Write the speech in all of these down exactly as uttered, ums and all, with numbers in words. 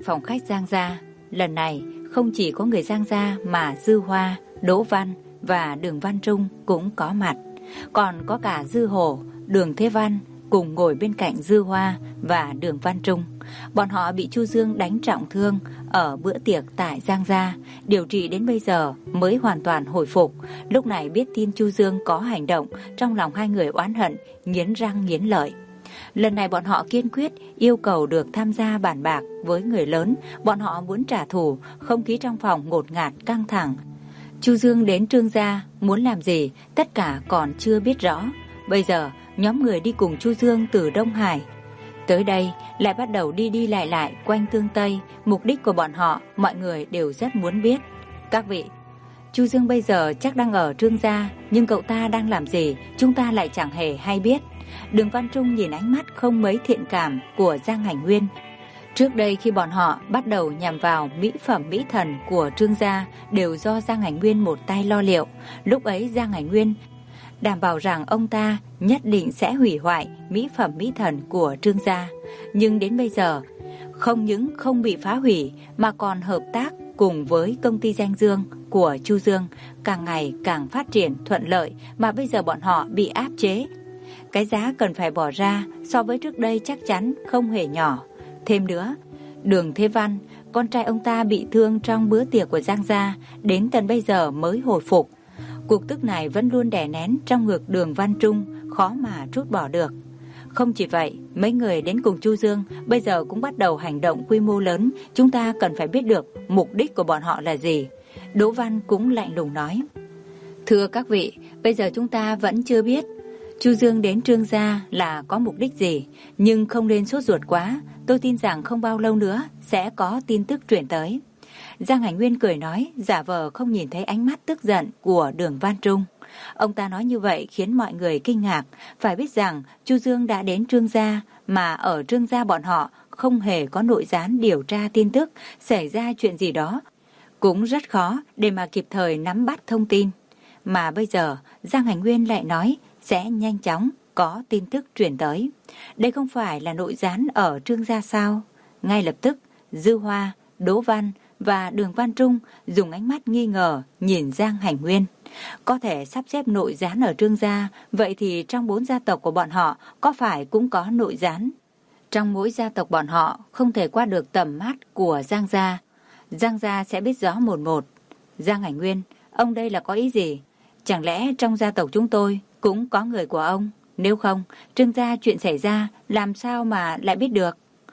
phòng khách Giang gia, lần này không chỉ có người Giang gia mà Dư Hoa, Đỗ Văn và Đường Văn Trung cũng có mặt. Còn có cả Dư Hổ, Đường Thế Văn cùng ngồi bên cạnh Dư Hoa và Đường Văn Trung. Bọn họ bị Chu Dương đánh trọng thương ở bữa tiệc tại Giang gia, điều trị đến bây giờ mới hoàn toàn hồi phục. Lúc này biết tin Chu Dương có hành động, trong lòng hai người oán hận, nghiến răng nghiến lợi. Lần này bọn họ kiên quyết yêu cầu được tham gia bàn bạc với người lớn. Bọn họ muốn trả thù. Không khí trong phòng ngột ngạt căng thẳng. Chu Dương đến Trương gia muốn làm gì tất cả còn chưa biết rõ. Bây giờ nhóm người đi cùng Chu Dương từ Đông Hải tới đây lại bắt đầu đi đi lại lại quanh Tương Tây. Mục đích của bọn họ mọi người đều rất muốn biết. Các vị, Chu Dương bây giờ chắc đang ở Trương gia, nhưng cậu ta đang làm gì chúng ta lại chẳng hề hay biết. Đường Văn Trung nhìn ánh mắt không mấy thiện cảm của Giang Hành Nguyên. Trước đây khi bọn họ bắt đầu nhằm vào mỹ phẩm mỹ thần của Trương gia đều do Giang Hành Nguyên một tay lo liệu. Lúc ấy Giang Hành Nguyên đảm bảo rằng ông ta nhất định sẽ hủy hoại mỹ phẩm mỹ thần của Trương gia. Nhưng đến bây giờ không những không bị phá hủy mà còn hợp tác cùng với công ty danh dương của Chu Dương, càng ngày càng phát triển thuận lợi, mà bây giờ bọn họ bị áp chế. Cái giá cần phải bỏ ra so với trước đây chắc chắn không hề nhỏ. Thêm nữa, Đường Thế Văn, con trai ông ta bị thương trong bữa tiệc của Giang gia, đến tận bây giờ mới hồi phục. Cục tức này vẫn luôn đè nén trong ngực Đường Văn Trung, khó mà trút bỏ được. Không chỉ vậy, mấy người đến cùng Chu Dương bây giờ cũng bắt đầu hành động quy mô lớn. Chúng ta cần phải biết được mục đích của bọn họ là gì. Đỗ Văn cũng lạnh lùng nói: Thưa các vị, bây giờ chúng ta vẫn chưa biết Chu Dương đến Trương gia là có mục đích gì, nhưng không nên sốt ruột quá. Tôi tin rằng không bao lâu nữa sẽ có tin tức truyền tới. Giang Hành Nguyên cười nói, giả vờ không nhìn thấy ánh mắt tức giận của Đường Văn Trung. Ông ta nói như vậy khiến mọi người kinh ngạc. Phải biết rằng Chu Dương đã đến Trương gia, mà ở Trương gia bọn họ không hề có nội gián điều tra tin tức. Xảy ra chuyện gì đó cũng rất khó để mà kịp thời nắm bắt thông tin. Mà bây giờ Giang Hành Nguyên lại nói sẽ nhanh chóng có tin tức truyền tới. Đây không phải là nội gián ở Trương gia sao? Ngay lập tức Dư Hoa, Đỗ Văn và Đường Văn Trung dùng ánh mắt nghi ngờ nhìn Giang Hành Nguyên. Có thể sắp xếp nội gián ở Trương gia, vậy thì trong bốn gia tộc của bọn họ có phải cũng có nội gián? Trong mỗi gia tộc bọn họ không thể qua được tầm mắt của Giang gia. Giang gia sẽ biết rõ một một. Giang Hành Nguyên, ông đây là có ý gì? Chẳng lẽ trong gia tộc chúng tôi cũng có người của ông? Nếu không, Trương gia chuyện xảy ra làm sao mà lại biết được?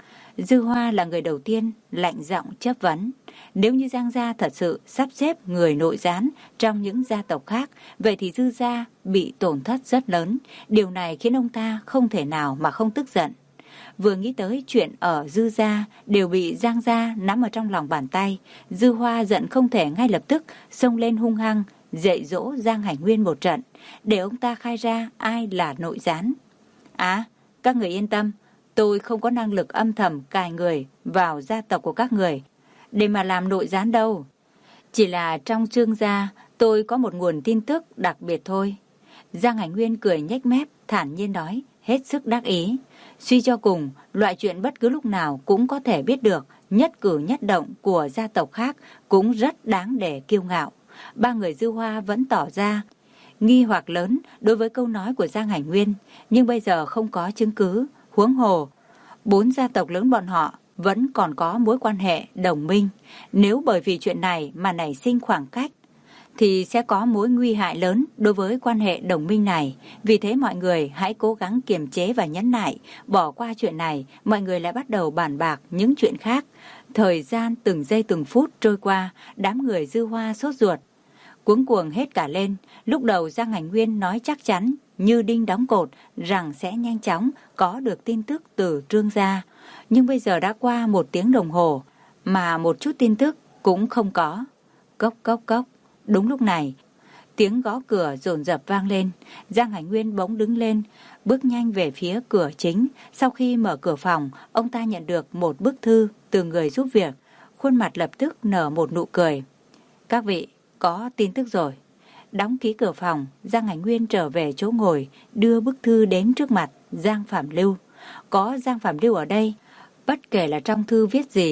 Dư Hoa là người đầu tiên lạnh giọng chất vấn. Nếu như Giang gia thật sự sắp xếp người nội gián trong những gia tộc khác, vậy thì Dư gia bị tổn thất rất lớn. Điều này khiến ông ta không thể nào mà không tức giận. Vừa nghĩ tới chuyện ở Dư gia đều bị Giang gia nắm ở trong lòng bàn tay, Dư Hoa giận không thể ngay lập tức xông lên hung hăng dạy dỗ Giang Hành Nguyên một trận để ông ta khai ra ai là nội gián. À, các người yên tâm, tôi không có năng lực âm thầm cài người vào gia tộc của các người để mà làm nội gián đâu. Chỉ là trong Trương gia tôi có một nguồn tin tức đặc biệt thôi. Giang Hành Nguyên cười nhếch mép, thản nhiên nói, hết sức đắc ý. Suy cho cùng, loại chuyện bất cứ lúc nào cũng có thể biết được, nhất cử nhất động của gia tộc khác cũng rất đáng để kiêu ngạo. Ba người Dư Hoa vẫn tỏ ra nghi hoặc lớn đối với câu nói của Giang Hành Nguyên, nhưng bây giờ không có chứng cứ. Huống hồ, bốn gia tộc lớn bọn họ vẫn còn có mối quan hệ đồng minh. Nếu bởi vì chuyện này mà nảy sinh khoảng cách, thì sẽ có mối nguy hại lớn đối với quan hệ đồng minh này. Vì thế mọi người hãy cố gắng kiềm chế và nhẫn nại. Bỏ qua chuyện này, mọi người lại bắt đầu bàn bạc những chuyện khác. Thời gian từng giây từng phút trôi qua, đám người Dư Hoa sốt ruột, cuống cuồng hết cả lên. Lúc đầu Giang Hành Nguyên nói chắc chắn như đinh đóng cột rằng sẽ nhanh chóng có được tin tức từ Trương gia. Nhưng bây giờ đã qua một tiếng đồng hồ mà một chút tin tức cũng không có. Cốc cốc cốc. Đúng lúc này, tiếng gõ cửa dồn dập vang lên. Giang Hành Nguyên bỗng đứng lên, bước nhanh về phía cửa chính. Sau khi mở cửa phòng, ông ta nhận được một bức thư từ người giúp việc. Khuôn mặt lập tức nở một nụ cười. Các vị, có tin tức rồi. Đóng ký cửa phòng, Giang Hành Nguyên trở về chỗ ngồi, đưa bức thư đến trước mặt Giang Phạm Lưu. Có Giang Phạm Lưu ở đây, bất kể là trong thư viết gì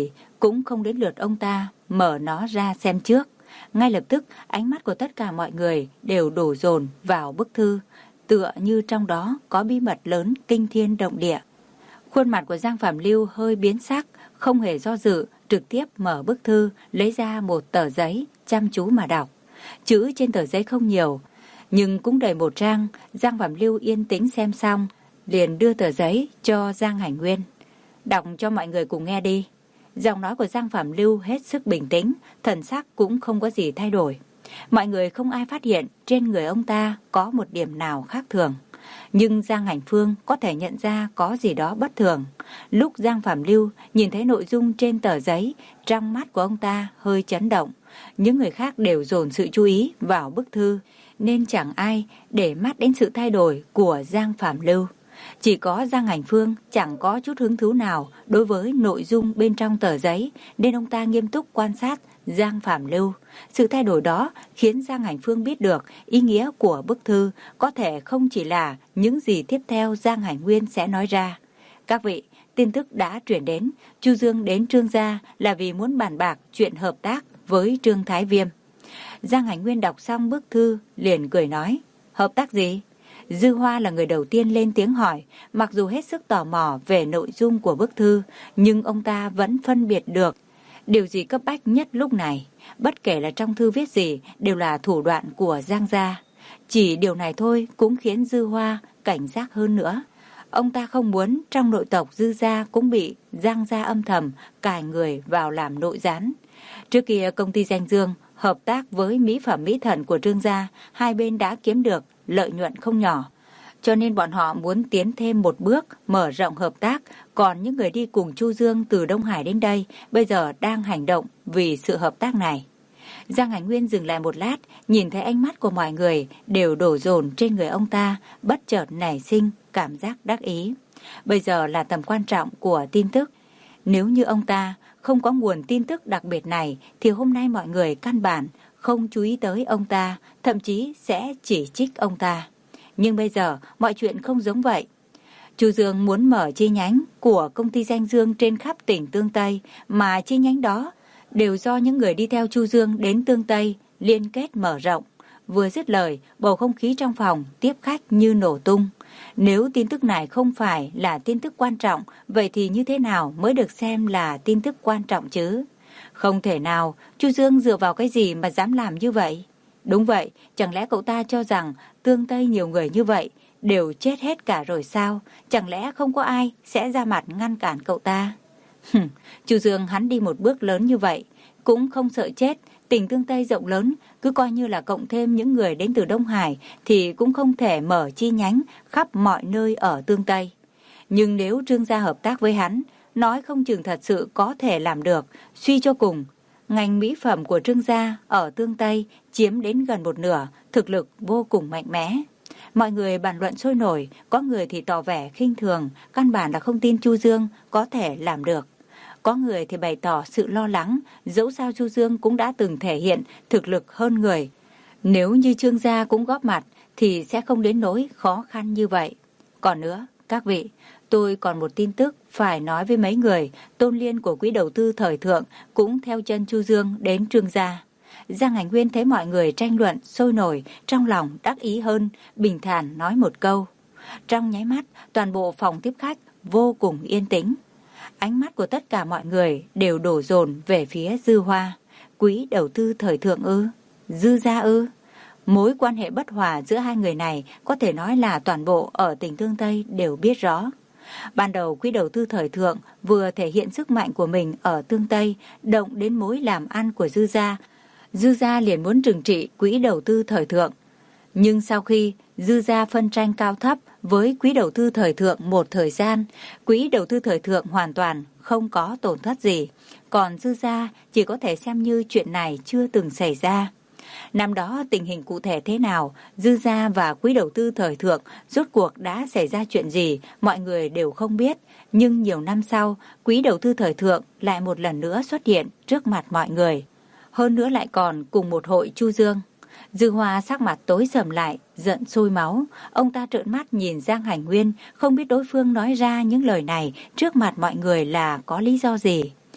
cũng không đến lượt ông ta mở nó ra xem trước. Ngay lập tức, ánh mắt của tất cả mọi người đều đổ dồn vào bức thư, tựa như trong đó có bí mật lớn kinh thiên động địa. Khuôn mặt của Giang Phạm Lưu hơi biến sắc, không hề do dự, trực tiếp mở bức thư, lấy ra một tờ giấy, chăm chú mà đọc. Chữ trên tờ giấy không nhiều, nhưng cũng đầy một trang. Giang Phạm Lưu yên tĩnh xem xong, liền đưa tờ giấy cho Giang Hành Nguyên. Đọc cho mọi người cùng nghe đi. Giọng nói của Giang Phạm Lưu hết sức bình tĩnh, thần sắc cũng không có gì thay đổi. Mọi người không ai phát hiện trên người ông ta có một điểm nào khác thường. Nhưng Giang Hành Phương có thể nhận ra có gì đó bất thường. Lúc Giang Phạm Lưu nhìn thấy nội dung trên tờ giấy, trong mắt của ông ta hơi chấn động. Những người khác đều dồn sự chú ý vào bức thư, nên chẳng ai để mắt đến sự thay đổi của Giang Phạm Lưu. Chỉ có Giang Hành Phương chẳng có chút hứng thú nào đối với nội dung bên trong tờ giấy, nên ông ta nghiêm túc quan sát Giang Phạm Lưu. Sự thay đổi đó khiến Giang Hành Phương biết được ý nghĩa của bức thư có thể không chỉ là những gì tiếp theo Giang Hành Nguyên sẽ nói ra. Các vị, tin tức đã chuyển đến, Chu Dương đến Trương gia là vì muốn bàn bạc chuyện hợp tác với Trương Thái Viêm. Giang Hành Nguyên đọc xong bức thư liền cười nói, hợp tác gì? Dư Hoa là người đầu tiên lên tiếng hỏi, mặc dù hết sức tò mò về nội dung của bức thư, nhưng ông ta vẫn phân biệt được điều gì cấp bách nhất lúc này. Bất kể là trong thư viết gì, đều là thủ đoạn của Giang gia. Chỉ điều này thôi cũng khiến Dư Hoa cảnh giác hơn nữa. Ông ta không muốn trong nội tộc Dư gia cũng bị Giang gia âm thầm cài người vào làm nội gián. Trước kia công ty Danh Dương hợp tác với mỹ phẩm mỹ thần của Trương gia, hai bên đã kiếm được lợi nhuận không nhỏ. Cho nên bọn họ muốn tiến thêm một bước, mở rộng hợp tác. Còn những người đi cùng Chu Dương từ Đông Hải đến đây, bây giờ đang hành động vì sự hợp tác này. Giang Hành Nguyên dừng lại một lát, nhìn thấy ánh mắt của mọi người đều đổ dồn trên người ông ta, bất chợt nảy sinh cảm giác đắc ý. Bây giờ là tầm quan trọng của tin tức. Nếu như ông ta không có nguồn tin tức đặc biệt này, thì hôm nay mọi người căn bản không chú ý tới ông ta, thậm chí sẽ chỉ trích ông ta. Nhưng bây giờ mọi chuyện không giống vậy. Chu Dương muốn mở chi nhánh của công ty Danh Dương trên khắp tỉnh Tương Tây, mà chi nhánh đó đều do những người đi theo Chu Dương đến Tương Tây liên kết mở rộng. Vừa dứt lời, bầu không khí trong phòng tiếp khách như nổ tung. Nếu tin tức này không phải là tin tức quan trọng, vậy thì như thế nào mới được xem là tin tức quan trọng chứ? Không thể nào, Chu Dương dựa vào cái gì mà dám làm như vậy? Đúng vậy, chẳng lẽ cậu ta cho rằng Tương Tây nhiều người như vậy đều chết hết cả rồi sao? Chẳng lẽ không có ai sẽ ra mặt ngăn cản cậu ta? Chu Dương hắn đi một bước lớn như vậy, cũng không sợ chết. Tỉnh Tương Tây rộng lớn, cứ coi như là cộng thêm những người đến từ Đông Hải thì cũng không thể mở chi nhánh khắp mọi nơi ở Tương Tây. Nhưng nếu Trương gia hợp tác với hắn, nói không chừng thật sự có thể làm được. Suy cho cùng, ngành mỹ phẩm của Trương gia ở Tương Tây chiếm đến gần một nửa, thực lực vô cùng mạnh mẽ. Mọi người bàn luận sôi nổi, có người thì tỏ vẻ khinh thường, căn bản là không tin Chu Dương có thể làm được. Có người thì bày tỏ sự lo lắng, dẫu sao Chu Dương cũng đã từng thể hiện thực lực hơn người. Nếu như Trương gia cũng góp mặt thì sẽ không đến nỗi khó khăn như vậy. Còn nữa, các vị, tôi còn một tin tức phải nói với mấy người. Tôn Liên của quỹ đầu tư thời thượng cũng theo chân Chu Dương đến Trương gia. Giang Hành Nguyên thấy mọi người tranh luận sôi nổi, trong lòng đắc ý hơn, bình thản nói một câu. Trong nháy mắt, toàn bộ phòng tiếp khách vô cùng yên tĩnh. Ánh mắt của tất cả mọi người đều đổ dồn về phía Dư Hoa. Quỹ đầu tư thời thượng ư? Dư gia ư? Mối quan hệ bất hòa giữa hai người này có thể nói là toàn bộ ở tỉnh Tương Tây đều biết rõ. Ban đầu quỹ đầu tư thời thượng vừa thể hiện sức mạnh của mình ở Tương Tây, động đến mối làm ăn của Dư gia. Dư gia liền muốn trừng trị quỹ đầu tư thời thượng. Nhưng sau khi Dư gia phân tranh cao thấp với quỹ đầu tư thời thượng một thời gian, quỹ đầu tư thời thượng hoàn toàn không có tổn thất gì, còn Dư gia chỉ có thể xem như chuyện này chưa từng xảy ra. Năm đó tình hình cụ thể thế nào, Dư gia và quỹ đầu tư thời thượng rốt cuộc đã xảy ra chuyện gì, mọi người đều không biết. Nhưng nhiều năm sau, quỹ đầu tư thời thượng lại một lần nữa xuất hiện trước mặt mọi người. Hơn nữa lại còn cùng một hội Chu Dương. Dư Hoa sắc mặt tối sầm lại, giận sôi máu. Ông ta trợn mắt nhìn Giang Hành Nguyên, không biết đối phương nói ra những lời này trước mặt mọi người là có lý do gì.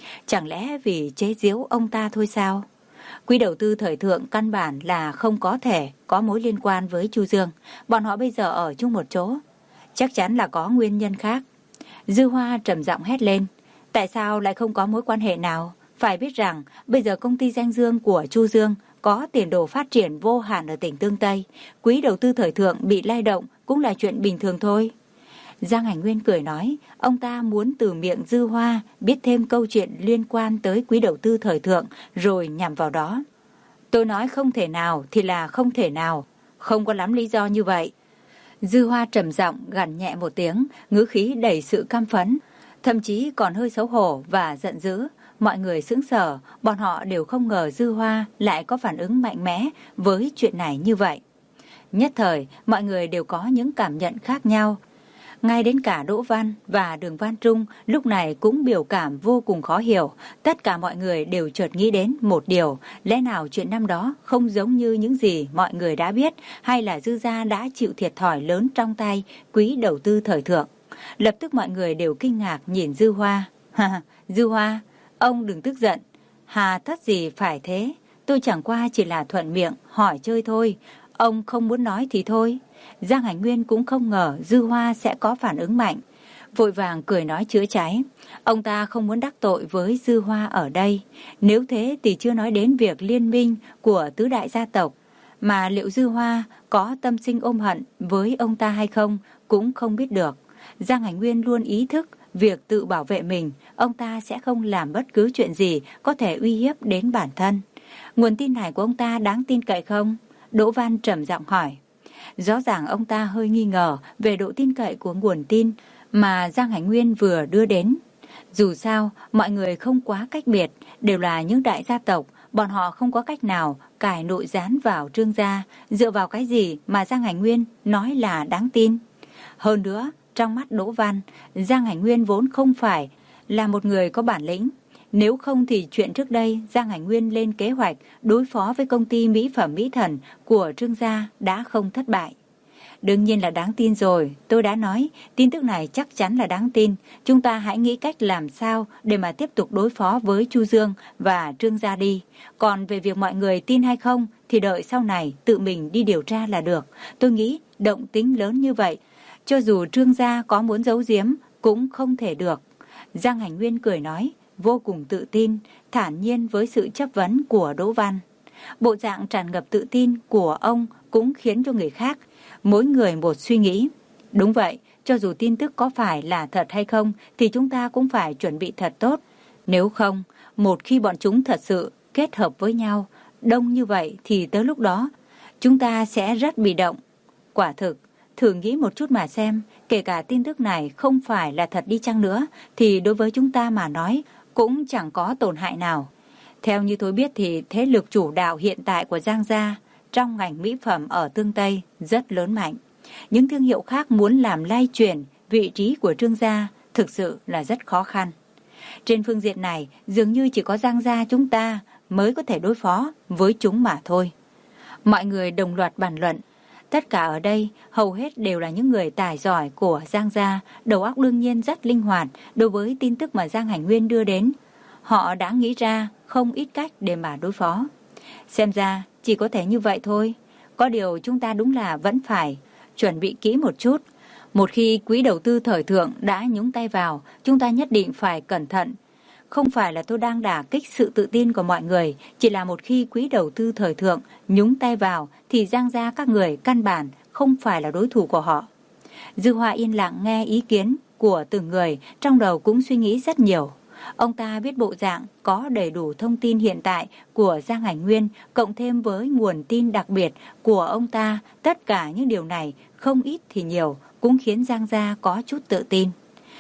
Chẳng lẽ vì chế giễu ông ta thôi sao? Quỹ đầu tư thời thượng căn bản là không có thể có mối liên quan với Chu Dương. Bọn họ bây giờ ở chung một chỗ, chắc chắn là có nguyên nhân khác. Dư Hoa trầm giọng hét lên. Tại sao lại không có mối quan hệ nào? Phải biết rằng bây giờ công ty danh dương của Chu Dương có tiền đồ phát triển vô hạn ở tỉnh Tương Tây. Quỹ đầu tư thời thượng bị lay động cũng là chuyện bình thường thôi. Giang Hành Nguyên cười nói, ông ta muốn từ miệng Dư Hoa biết thêm câu chuyện liên quan tới quỹ đầu tư thời thượng rồi nhằm vào đó. Tôi nói không thể nào thì là không thể nào, không có lắm lý do như vậy. Dư Hoa trầm giọng gằn nhẹ một tiếng, ngữ khí đầy sự căm phẫn, thậm chí còn hơi xấu hổ và giận dữ. Mọi người sững sờ, bọn họ đều không ngờ Dư Hoa lại có phản ứng mạnh mẽ với chuyện này như vậy. Nhất thời, mọi người đều có những cảm nhận khác nhau. Ngay đến cả Đỗ Văn và Đường Văn Trung lúc này cũng biểu cảm vô cùng khó hiểu. Tất cả mọi người đều chợt nghĩ đến một điều, lẽ nào chuyện năm đó không giống như những gì mọi người đã biết, hay là Dư gia đã chịu thiệt thòi lớn trong tay quỹ đầu tư thời thượng. Lập tức mọi người đều kinh ngạc nhìn Dư Hoa. Ha, Dư Hoa, ông đừng tức giận. Hà tất gì phải thế, tôi chẳng qua chỉ là thuận miệng hỏi chơi thôi. Ông không muốn nói thì thôi. Giang Hành Nguyên cũng không ngờ Dư Hoa sẽ có phản ứng mạnh, vội vàng cười nói chữa cháy. Ông ta không muốn đắc tội với Dư Hoa ở đây. Nếu thế thì chưa nói đến việc liên minh của tứ đại gia tộc, mà liệu Dư Hoa có tâm sinh ôm hận với ông ta hay không cũng không biết được. Giang Hành Nguyên luôn ý thức việc tự bảo vệ mình, ông ta sẽ không làm bất cứ chuyện gì có thể uy hiếp đến bản thân. Nguồn tin này của ông ta đáng tin cậy không? Đỗ Văn trầm giọng hỏi. Rõ ràng ông ta hơi nghi ngờ về độ tin cậy của nguồn tin mà Giang Hành Nguyên vừa đưa đến. Dù sao, mọi người không quá cách biệt, đều là những đại gia tộc, bọn họ không có cách nào cài nội gián vào Trương gia, dựa vào cái gì mà Giang Hành Nguyên nói là đáng tin. Hơn nữa, trong mắt Đỗ Văn, Giang Hành Nguyên vốn không phải là một người có bản lĩnh. Nếu không thì chuyện trước đây Giang Hành Nguyên lên kế hoạch đối phó với công ty mỹ phẩm Mỹ Thần của Trương gia đã không thất bại. Đương nhiên là đáng tin rồi, tôi đã nói, tin tức này chắc chắn là đáng tin. Chúng ta hãy nghĩ cách làm sao để mà tiếp tục đối phó với Chu Dương và Trương gia đi. Còn về việc mọi người tin hay không thì đợi sau này tự mình đi điều tra là được. Tôi nghĩ động tính lớn như vậy, cho dù Trương gia có muốn giấu giếm cũng không thể được. Giang Hành Nguyên cười nói, vô cùng tự tin, thản nhiên với sự chất vấn của Đỗ Văn. Bộ dạng tràn ngập tự tin của ông cũng khiến cho người khác mỗi người một suy nghĩ. Đúng vậy, cho dù tin tức có phải là thật hay không thì chúng ta cũng phải chuẩn bị thật tốt. Nếu không, một khi bọn chúng thật sự kết hợp với nhau đông như vậy thì tới lúc đó chúng ta sẽ rất bị động. Quả thực, thử nghĩ một chút mà xem, kể cả tin tức này không phải là thật đi chăng nữa thì đối với chúng ta mà nói cũng chẳng có tổn hại nào. Theo như tôi biết thì thế lực chủ đạo hiện tại của Giang gia trong ngành mỹ phẩm ở Tương Tây rất lớn mạnh. Những thương hiệu khác muốn làm lay chuyển vị trí của Trương gia thực sự là rất khó khăn. Trên phương diện này dường như chỉ có Giang gia chúng ta mới có thể đối phó với chúng mà thôi. Mọi người đồng loạt bàn luận. Tất cả ở đây hầu hết đều là những người tài giỏi của Giang gia, đầu óc đương nhiên rất linh hoạt đối với tin tức mà Giang Hành Nguyên đưa đến. Họ đã nghĩ ra không ít cách để mà đối phó. Xem ra chỉ có thể như vậy thôi. Có điều chúng ta đúng là vẫn phải chuẩn bị kỹ một chút. Một khi quỹ đầu tư thời thượng đã nhúng tay vào, chúng ta nhất định phải cẩn thận. Không phải là tôi đang đả kích sự tự tin của mọi người, chỉ là một khi quỹ đầu tư thời thượng nhúng tay vào thì Giang gia các người căn bản không phải là đối thủ của họ. Dư Hoa yên lặng nghe ý kiến của từng người, trong đầu cũng suy nghĩ rất nhiều. Ông ta biết bộ dạng có đầy đủ thông tin hiện tại của Giang Hành Nguyên, cộng thêm với nguồn tin đặc biệt của ông ta, tất cả những điều này không ít thì nhiều cũng khiến Giang gia có chút tự tin.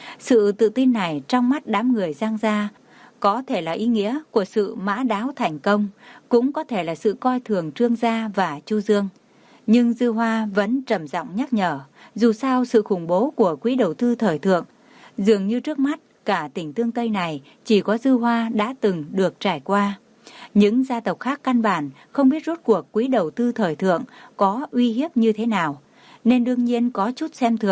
Sự tự tin này trong mắt đám người Giang gia có thể là ý nghĩa của sự mã đáo thành công, cũng có thể là sự coi thường Trương gia và Chu Dương. Nhưng Dư Hoa vẫn trầm giọng nhắc nhở, dù sao sự khủng bố của quỹ đầu tư thời thượng dường như trước mắt cả tỉnh Tương Tây này chỉ có Dư Hoa đã từng được trải qua. Những gia tộc khác căn bản không biết rốt cuộc quỹ đầu tư thời thượng có uy hiếp như thế nào, nên đương nhiên có chút xem thường.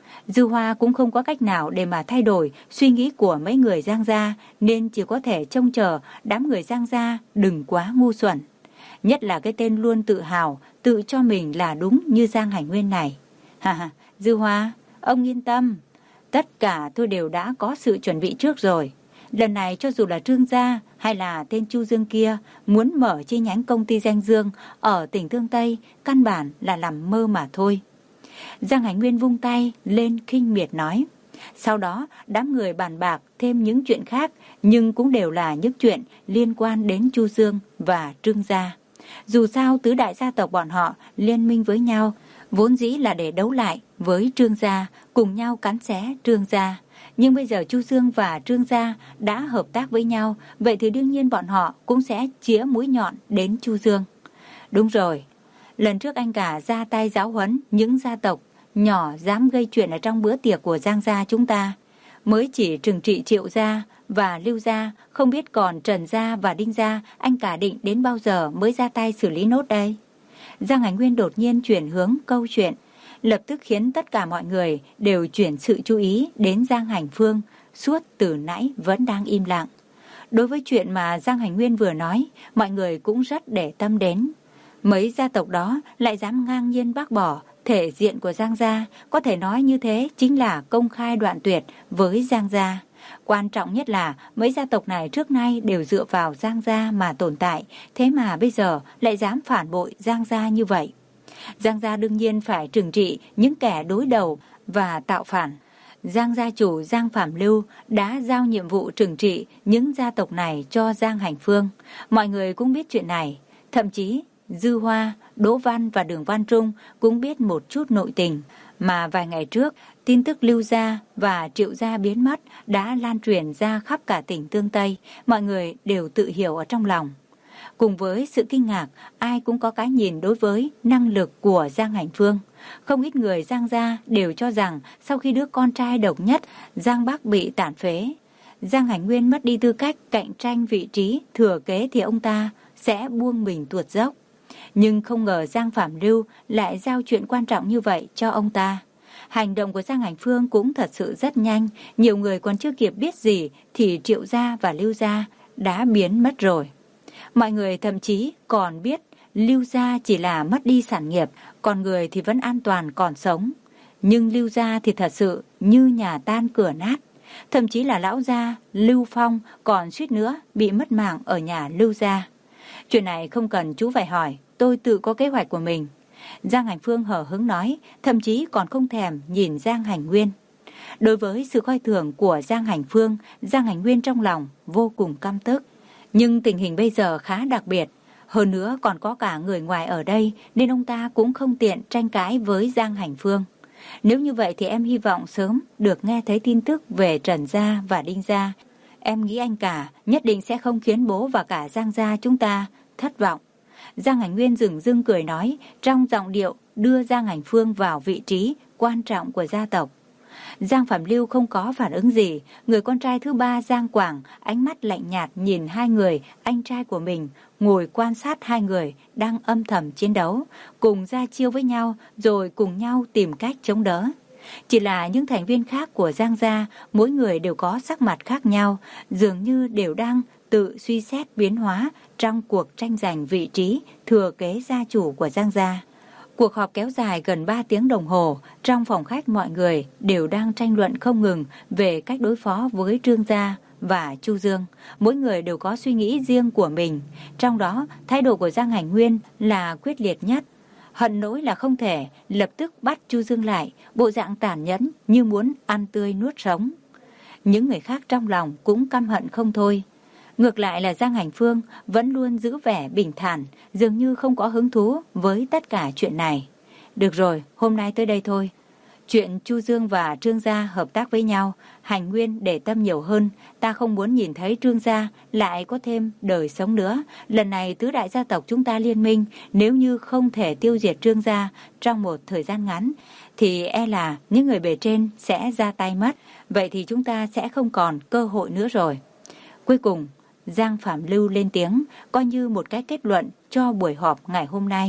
Dư Hoa cũng không có cách nào để mà thay đổi suy nghĩ của mấy người Giang gia, nên chỉ có thể trông chờ đám người Giang gia đừng quá ngu xuẩn. Nhất là cái tên luôn tự hào, tự cho mình là đúng như Giang Hành Nguyên này. Ha ha, Dư Hoa, ông yên tâm. Tất cả tôi đều đã có sự chuẩn bị trước rồi. Lần này cho dù là Trương gia hay là tên Chu Dương kia muốn mở chi nhánh công ty Danh Dương ở tỉnh Tương Tây, căn bản là làm mơ mà thôi. Giang Hành Nguyên vung tay lên khinh miệt nói. Sau đó đám người bàn bạc thêm những chuyện khác, nhưng cũng đều là những chuyện liên quan đến Chu Dương và Trương gia. Dù sao tứ đại gia tộc bọn họ liên minh với nhau, vốn dĩ là để đấu lại với Trương gia, cùng nhau cắn xé Trương gia. Nhưng bây giờ Chu Dương và Trương gia đã hợp tác với nhau, vậy thì đương nhiên bọn họ cũng sẽ chĩa mũi nhọn đến Chu Dương. Đúng rồi, lần trước anh cả ra tay giáo huấn những gia tộc nhỏ dám gây chuyện ở trong bữa tiệc của Giang gia chúng ta. Mới chỉ trừng trị Triệu gia và Lưu gia, không biết còn Trần gia và Đinh gia, anh cả định đến bao giờ mới ra tay xử lý nốt đây? Giang Hành Nguyên đột nhiên chuyển hướng câu chuyện, lập tức khiến tất cả mọi người đều chuyển sự chú ý đến Giang Hành Phương, suốt từ nãy vẫn đang im lặng. Đối với chuyện mà Giang Hành Nguyên vừa nói, mọi người cũng rất để tâm đến. Mấy gia tộc đó lại dám ngang nhiên bác bỏ thể diện của Giang gia, có thể nói như thế chính là công khai đoạn tuyệt với Giang gia. Quan trọng nhất là mấy gia tộc này trước nay đều dựa vào Giang gia mà tồn tại, thế mà bây giờ lại dám phản bội Giang gia như vậy. Giang gia đương nhiên phải trừng trị những kẻ đối đầu và tạo phản. Giang gia chủ Giang Phạm Lưu đã giao nhiệm vụ trừng trị những gia tộc này cho Giang Hành Phương. Mọi người cũng biết chuyện này, thậm chí Dư Hoa, Đỗ Văn và Đường Văn Trung cũng biết một chút nội tình. Mà vài ngày trước, tin tức Lưu gia và Triệu gia biến mất đã lan truyền ra khắp cả tỉnh Tương Tây, mọi người đều tự hiểu ở trong lòng. Cùng với sự kinh ngạc, ai cũng có cái nhìn đối với năng lực của Giang Hành Phương. Không ít người Giang gia đều cho rằng sau khi đứa con trai độc nhất Giang Bắc bị tàn phế, Giang Hành Nguyên mất đi tư cách cạnh tranh vị trí thừa kế thì ông ta sẽ buông mình tuột dốc. Nhưng không ngờ Giang Phạm Lưu lại giao chuyện quan trọng như vậy cho ông ta. Hành động của Giang Hành Phương cũng thật sự rất nhanh, nhiều người còn chưa kịp biết gì thì Triệu gia và Lưu gia đã biến mất rồi. Mọi người thậm chí còn biết Lưu gia chỉ là mất đi sản nghiệp, còn người thì vẫn an toàn còn sống. Nhưng Lưu gia thì thật sự như nhà tan cửa nát. Thậm chí là lão gia Lưu Phong còn suýt nữa bị mất mạng ở nhà Lưu gia. Chuyện này không cần chú phải hỏi, tôi tự có kế hoạch của mình. Giang Hành Phương hờ hững nói, thậm chí còn không thèm nhìn Giang Hành Nguyên. Đối với sự coi thường của Giang Hành Phương, Giang Hành Nguyên trong lòng vô cùng căm tức. Nhưng tình hình bây giờ khá đặc biệt, hơn nữa còn có cả người ngoài ở đây nên ông ta cũng không tiện tranh cãi với Giang Hành Phương. Nếu như vậy thì em hy vọng sớm được nghe thấy tin tức về Trần gia và Đinh gia. Em nghĩ anh cả nhất định sẽ không khiến bố và cả Giang gia chúng ta thất vọng. Giang Hành Nguyên dửng dưng cười nói, trong giọng điệu đưa Giang Hành Phương vào vị trí quan trọng của gia tộc. Giang Phạm Lưu không có phản ứng gì, người con trai thứ ba Giang Quảng ánh mắt lạnh nhạt nhìn hai người anh trai của mình, ngồi quan sát hai người đang âm thầm chiến đấu, cùng ra chiêu với nhau rồi cùng nhau tìm cách chống đỡ. Chỉ là những thành viên khác của Giang gia, mỗi người đều có sắc mặt khác nhau, dường như đều đang tự suy xét biến hóa trong cuộc tranh giành vị trí thừa kế gia chủ của Giang gia. Cuộc họp kéo dài gần ba tiếng đồng hồ, trong phòng khách mọi người đều đang tranh luận không ngừng về cách đối phó với Trương gia và Chu Dương. Mỗi người đều có suy nghĩ riêng của mình, trong đó thái độ của Giang Hành Nguyên là quyết liệt nhất. Hận nỗi là không thể lập tức bắt Chu Dương lại, bộ dạng tàn nhẫn như muốn ăn tươi nuốt sống. Những người khác trong lòng cũng căm hận không thôi. Ngược lại là Giang Hành Phương vẫn luôn giữ vẻ bình thản, dường như không có hứng thú với tất cả chuyện này. Được rồi, hôm nay tới đây thôi. Chuyện Chu Dương và Trương gia hợp tác với nhau, Hành Nguyên để tâm nhiều hơn. Ta không muốn nhìn thấy Trương gia lại có thêm đời sống nữa. Lần này tứ đại gia tộc chúng ta liên minh, nếu như không thể tiêu diệt Trương gia trong một thời gian ngắn, thì e là những người bề trên sẽ ra tay mất. Vậy thì chúng ta sẽ không còn cơ hội nữa rồi. Cuối cùng, Giang Phạm Lưu lên tiếng, coi như một cái kết luận cho buổi họp ngày hôm nay.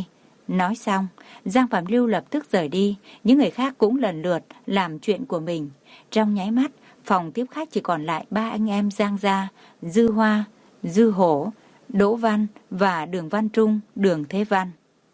Nói xong, Giang Phạm Lưu lập tức rời đi, những người khác cũng lần lượt làm chuyện của mình. Trong nháy mắt, phòng tiếp khách chỉ còn lại ba anh em Giang gia, Dư Hoa, Dư Hổ, Đỗ Văn và Đường Văn Trung, Đường Thế Văn.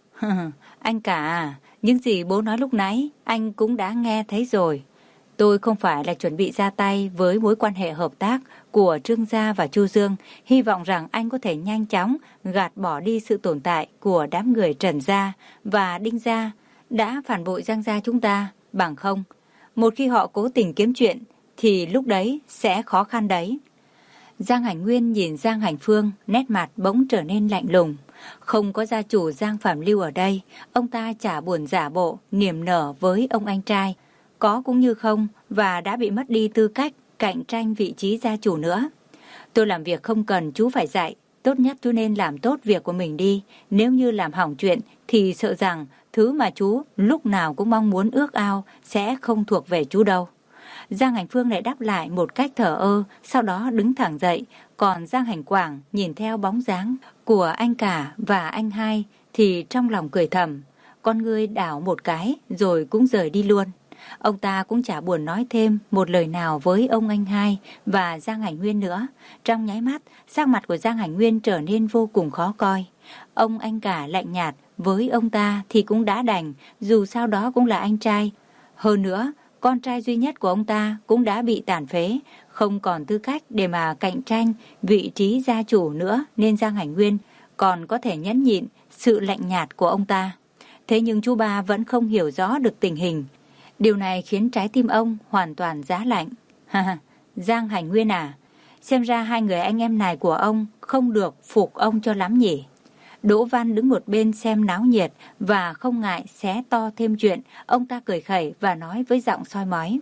Anh cả à, những gì bố nói lúc nãy anh cũng đã nghe thấy rồi. Tôi không phải là chuẩn bị ra tay với mối quan hệ hợp tác của Trương Gia và Chu Dương, hy vọng rằng anh có thể nhanh chóng gạt bỏ đi sự tồn tại của đám người Trần Gia và Đinh Gia đã phản bội Giang Gia chúng ta, bằng không. Một khi họ cố tình kiếm chuyện thì lúc đấy sẽ khó khăn đấy. Giang Hành Nguyên nhìn Giang Hành Phương, nét mặt bỗng trở nên lạnh lùng. Không có gia chủ Giang Phạm Lưu ở đây, ông ta chả buồn giả bộ, niềm nở với ông anh trai. Có cũng như không, và đã bị mất đi tư cách cạnh tranh vị trí gia chủ nữa. Tôi làm việc không cần chú phải dạy, tốt nhất chú nên làm tốt việc của mình đi. Nếu như làm hỏng chuyện thì sợ rằng thứ mà chú lúc nào cũng mong muốn ước ao sẽ không thuộc về chú đâu. Giang Hành Phương lại đáp lại một cách thờ ơ, sau đó đứng thẳng dậy. Còn Giang Hành Quảng nhìn theo bóng dáng của anh cả và anh hai thì trong lòng cười thầm. Con ngươi đảo một cái rồi cũng rời đi luôn. Ông ta cũng chả buồn nói thêm một lời nào với ông anh hai và Giang Hành Nguyên nữa. Trong nháy mắt, sắc mặt của Giang Hành Nguyên trở nên vô cùng khó coi. Ông anh cả lạnh nhạt với ông ta thì cũng đã đành, dù sao đó cũng là anh trai. Hơn nữa, con trai duy nhất của ông ta cũng đã bị tàn phế, không còn tư cách để mà cạnh tranh vị trí gia chủ nữa, nên Giang Hành Nguyên còn có thể nhẫn nhịn sự lạnh nhạt của ông ta. Thế nhưng chú ba vẫn không hiểu rõ được tình hình. Điều này khiến trái tim ông hoàn toàn giá lạnh. Ha, Giang Hành Nguyên à, xem ra hai người anh em này của ông không được phục ông cho lắm nhỉ. Đỗ Văn đứng một bên xem náo nhiệt và không ngại xé to thêm chuyện. Ông ta cười khẩy và nói với giọng soi mói.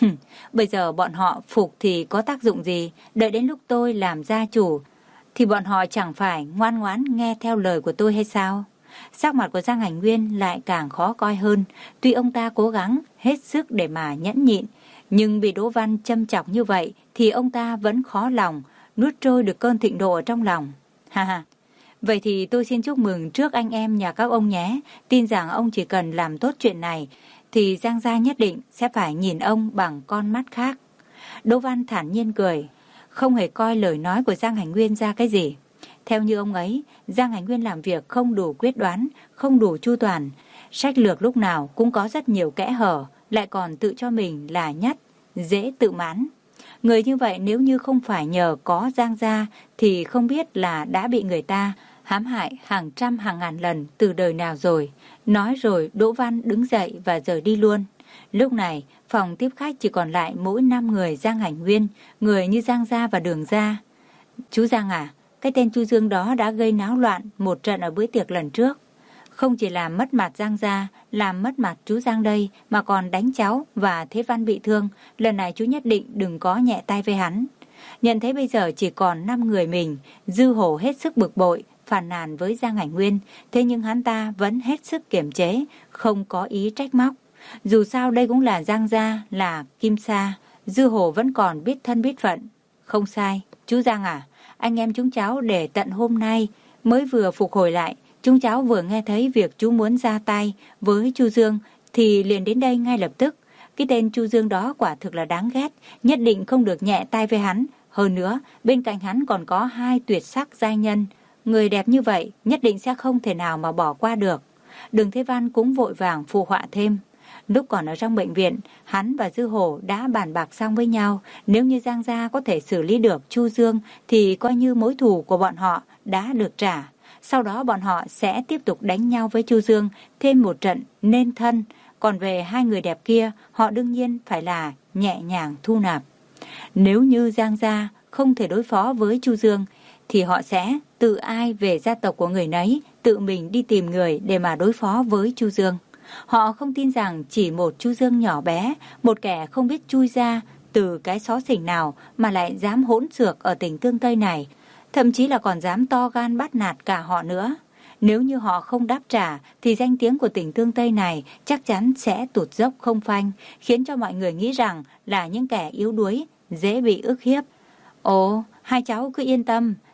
Bây giờ bọn họ phục thì có tác dụng gì? Đợi đến lúc tôi làm gia chủ thì bọn họ chẳng phải ngoan ngoãn nghe theo lời của tôi hay sao? Sắc mặt của Giang Hành Nguyên lại càng khó coi hơn. Tuy ông ta cố gắng hết sức để mà nhẫn nhịn, nhưng bị Đỗ Văn châm chọc như vậy thì ông ta vẫn khó lòng nuốt trôi được cơn thịnh nộ ở trong lòng. Ha ha. Vậy thì tôi xin chúc mừng trước anh em nhà các ông nhé. Tin rằng ông chỉ cần làm tốt chuyện này thì Giang gia nhất định sẽ phải nhìn ông bằng con mắt khác. Đỗ Văn thản nhiên cười, không hề coi lời nói của Giang Hành Nguyên ra cái gì. Theo như ông ấy, Giang Hành Nguyên làm việc không đủ quyết đoán, không đủ chu toàn. Sách lược lúc nào cũng có rất nhiều kẽ hở, lại còn tự cho mình là nhất, dễ tự mãn. Người như vậy nếu như không phải nhờ có Giang gia thì không biết là đã bị người ta hãm hại hàng trăm hàng ngàn lần từ đời nào rồi. Nói rồi Đỗ Văn đứng dậy và rời đi luôn. Lúc này phòng tiếp khách chỉ còn lại mỗi năm người Giang Hành Nguyên, người như Giang gia và Đường gia. Chú Giang à, cái tên Chu Dương đó đã gây náo loạn một trận ở bữa tiệc lần trước. Không chỉ làm mất mặt Giang gia, làm mất mặt chú Giang đây, mà còn đánh cháu và Thế Văn bị thương. Lần này chú nhất định đừng có nhẹ tay với hắn. Nhận thấy bây giờ chỉ còn năm người mình, Dư Hổ hết sức bực bội, phàn nàn với Giang Hành Nguyên. Thế nhưng hắn ta vẫn hết sức kiềm chế, không có ý trách móc. Dù sao đây cũng là Giang gia, là Kim Sa. Dư Hổ vẫn còn biết thân biết phận. Không sai, chú Giang à, anh em chúng cháu để tận hôm nay mới vừa phục hồi lại. Chúng cháu vừa nghe thấy việc chú muốn ra tay với Chu Dương thì liền đến đây ngay lập tức. Cái tên Chu Dương đó quả thực là đáng ghét, nhất định không được nhẹ tay với hắn. Hơn nữa, bên cạnh hắn còn có hai tuyệt sắc giai nhân. Người đẹp như vậy nhất định sẽ không thể nào mà bỏ qua được. Đường Thế Văn cũng vội vàng phụ họa thêm. Lúc còn ở trong bệnh viện, hắn và Dư Hổ đã bàn bạc xong với nhau. Nếu như Giang gia có thể xử lý được Chu Dương thì coi như mối thù của bọn họ đã được trả. Sau đó bọn họ sẽ tiếp tục đánh nhau với Chu Dương, thêm một trận nên thân. Còn về hai người đẹp kia, họ đương nhiên phải là nhẹ nhàng thu nạp. Nếu như Giang gia không thể đối phó với Chu Dương, thì họ sẽ tự ai về gia tộc của người nấy, tự mình đi tìm người để mà đối phó với Chu Dương. Họ không tin rằng chỉ một Chu Dương nhỏ bé, một kẻ không biết chui ra từ cái xó xỉnh nào mà lại dám hỗn xược ở tỉnh Tương Tây này, thậm chí là còn dám to gan bắt nạt cả họ nữa. Nếu như họ không đáp trả thì danh tiếng của tỉnh Tương Tây này chắc chắn sẽ tụt dốc không phanh, khiến cho mọi người nghĩ rằng là những kẻ yếu đuối, dễ bị ức hiếp. Ồ, hai cháu cứ yên tâm,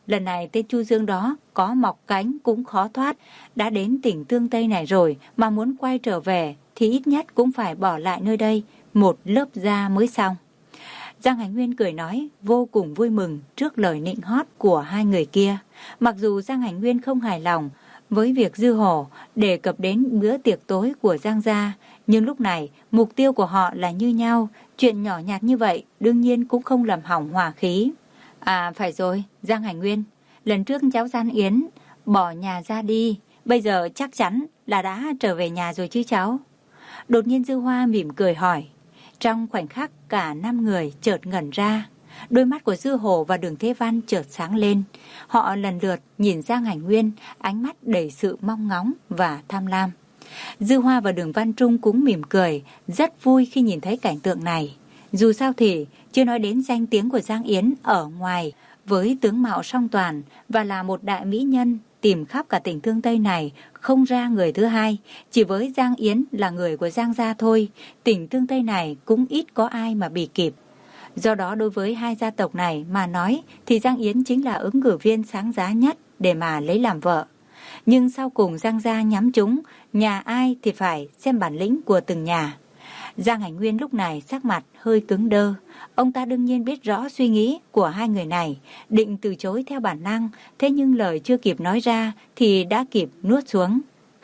Lần này tên Chu Dương đó có mọc cánh cũng khó thoát. Đã đến tỉnh Tương Tây này rồi mà muốn quay trở về thì ít nhất cũng phải bỏ lại nơi đây một lớp da mới xong. Giang Hành Nguyên cười nói vô cùng vui mừng trước lời nịnh hót của hai người kia. Mặc dù Giang Hành Nguyên không hài lòng với việc Dư Hổ đề cập đến bữa tiệc tối của Giang gia, nhưng lúc này mục tiêu của họ là như nhau. Chuyện nhỏ nhặt như vậy đương nhiên cũng không làm hỏng hòa khí. À phải rồi, Giang Hành Nguyên, lần trước cháu Giang Yến bỏ nhà ra đi, bây giờ chắc chắn là đã trở về nhà rồi chứ cháu? Đột nhiên Dư Hoa mỉm cười hỏi. Trong khoảnh khắc cả năm người chợt ngẩn ra. Đôi mắt của Dư Hổ và Đường Thế Văn chợt sáng lên. Họ lần lượt nhìn Giang Hành Nguyên, ánh mắt đầy sự mong ngóng và tham lam. Dư Hoa và Đường Văn Trung cũng mỉm cười, rất vui khi nhìn thấy cảnh tượng này. Dù sao thì, chưa nói đến danh tiếng của Giang Yến ở ngoài, với tướng mạo song toàn và là một đại mỹ nhân, tìm khắp cả tỉnh Tương Tây này, không ra người thứ hai. Chỉ với Giang Yến là người của Giang gia thôi, tỉnh Tương Tây này cũng ít có ai mà bì kịp. Do đó đối với hai gia tộc này mà nói thì Giang Yến chính là ứng cử viên sáng giá nhất để mà lấy làm vợ. Nhưng sau cùng Giang gia nhắm trúng, nhà ai thì phải xem bản lĩnh của từng nhà. Giang Hành Nguyên lúc này sắc mặt hơi cứng đơ. Ông ta đương nhiên biết rõ suy nghĩ của hai người này, định từ chối theo bản năng, thế nhưng lời chưa kịp nói ra thì đã kịp nuốt xuống.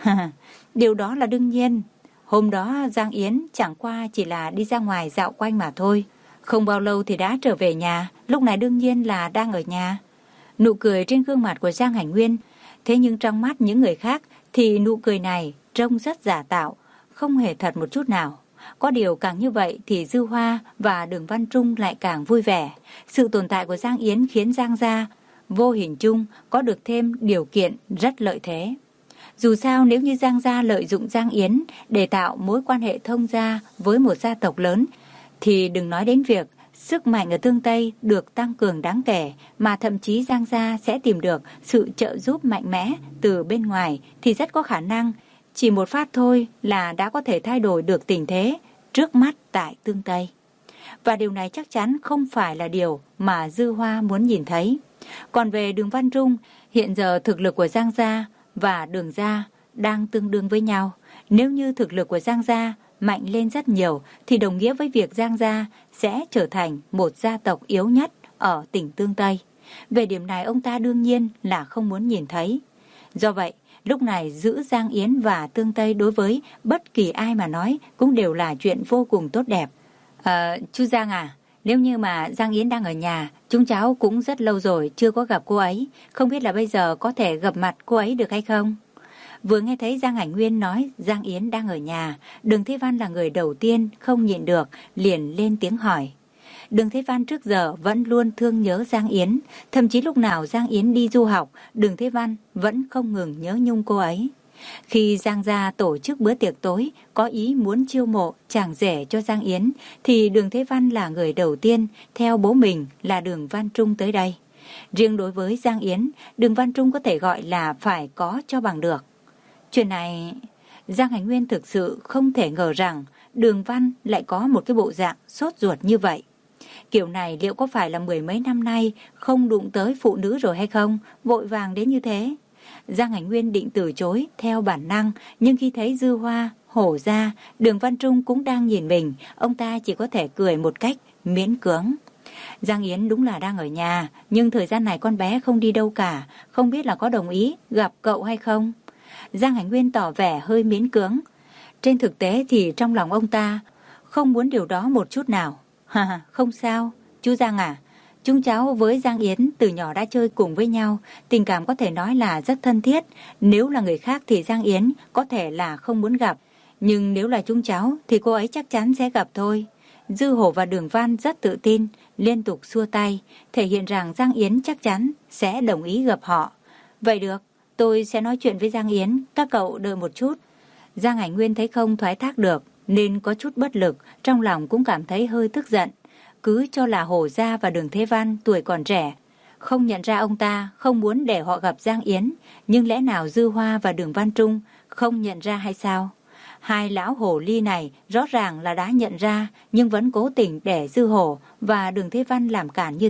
Điều đó là đương nhiên. Hôm đó Giang Yến chẳng qua chỉ là đi ra ngoài dạo quanh mà thôi. Không bao lâu thì đã trở về nhà, lúc này đương nhiên là đang ở nhà. Nụ cười trên gương mặt của Giang Hành Nguyên, thế nhưng trong mắt những người khác thì nụ cười này trông rất giả tạo, không hề thật một chút nào. Có điều càng như vậy thì Dư Hoa và Đường Văn Trung lại càng vui vẻ. Sự tồn tại của Giang Yến khiến Giang gia vô hình chung có được thêm điều kiện rất lợi thế. Dù sao nếu như Giang gia lợi dụng Giang Yến để tạo mối quan hệ thông gia với một gia tộc lớn, thì đừng nói đến việc sức mạnh ở Tương Tây được tăng cường đáng kể, mà thậm chí Giang gia sẽ tìm được sự trợ giúp mạnh mẽ từ bên ngoài thì rất có khả năng chỉ một phát thôi là đã có thể thay đổi được tình thế trước mắt tại Tương Tây. Và điều này chắc chắn không phải là điều mà Dư Hoa muốn nhìn thấy. Còn về Đường Văn Trung, hiện giờ thực lực của Giang gia và Đường gia đang tương đương với nhau. Nếu như thực lực của Giang gia mạnh lên rất nhiều thì đồng nghĩa với việc Giang gia sẽ trở thành một gia tộc yếu nhất ở tỉnh Tương Tây. Về điểm này ông ta đương nhiên là không muốn nhìn thấy. Do vậy, lúc này giữ Giang Yến và Tương Tây đối với bất kỳ ai mà nói cũng đều là chuyện vô cùng tốt đẹp. À, chú Giang à, nếu như mà Giang Yến đang ở nhà, chúng cháu cũng rất lâu rồi chưa có gặp cô ấy. Không biết là bây giờ có thể gặp mặt cô ấy được hay không? Vừa nghe thấy Giang Hành Nguyên nói Giang Yến đang ở nhà, Đường Thế Văn là người đầu tiên không nhịn được, liền lên tiếng hỏi. Đường Thế Văn trước giờ vẫn luôn thương nhớ Giang Yến, thậm chí lúc nào Giang Yến đi du học, Đường Thế Văn vẫn không ngừng nhớ nhung cô ấy. Khi Giang gia tổ chức bữa tiệc tối, có ý muốn chiêu mộ chàng rể cho Giang Yến, thì Đường Thế Văn là người đầu tiên theo bố mình là Đường Văn Trung tới đây. Riêng đối với Giang Yến, Đường Văn Trung có thể gọi là phải có cho bằng được. Chuyện này, Giang Hành Nguyên thực sự không thể ngờ rằng Đường Văn lại có một cái bộ dạng sốt ruột như vậy. Kiểu này liệu có phải là mười mấy năm nay không đụng tới phụ nữ rồi hay không, vội vàng đến như thế. Giang Hành Nguyên định từ chối theo bản năng, nhưng khi thấy Dư Hoa, Hổ Gia, Đường Văn Trung cũng đang nhìn mình, ông ta chỉ có thể cười một cách miễn cưỡng. Giang Yến đúng là đang ở nhà, nhưng thời gian này con bé không đi đâu cả, không biết là có đồng ý gặp cậu hay không. Giang Hành Nguyên tỏ vẻ hơi miễn cưỡng. Trên thực tế thì trong lòng ông ta không muốn điều đó một chút nào. Ha, không sao, chú Giang à, chúng cháu với Giang Yến từ nhỏ đã chơi cùng với nhau, tình cảm có thể nói là rất thân thiết. Nếu là người khác thì Giang Yến có thể là không muốn gặp, nhưng nếu là chúng cháu thì cô ấy chắc chắn sẽ gặp thôi. Dư Hổ và Đường Văn rất tự tin, liên tục xua tay, thể hiện rằng Giang Yến chắc chắn sẽ đồng ý gặp họ. Vậy được, tôi sẽ nói chuyện với Giang Yến, các cậu đợi một chút. Giang Hành Nguyên thấy không thoái thác được nên có chút bất lực, trong lòng cũng cảm thấy hơi tức giận. Cứ cho là Hổ Gia và Đường Thế Văn tuổi còn trẻ, không nhận ra ông ta không muốn để họ gặp Giang Yến, nhưng lẽ nào Dư Hoa và Đường Văn Trung không nhận ra hay sao? Hai lão hổ ly này rõ ràng là đã nhận ra, nhưng vẫn cố tình để Dư Hổ và Đường Thế Văn làm cản như thế.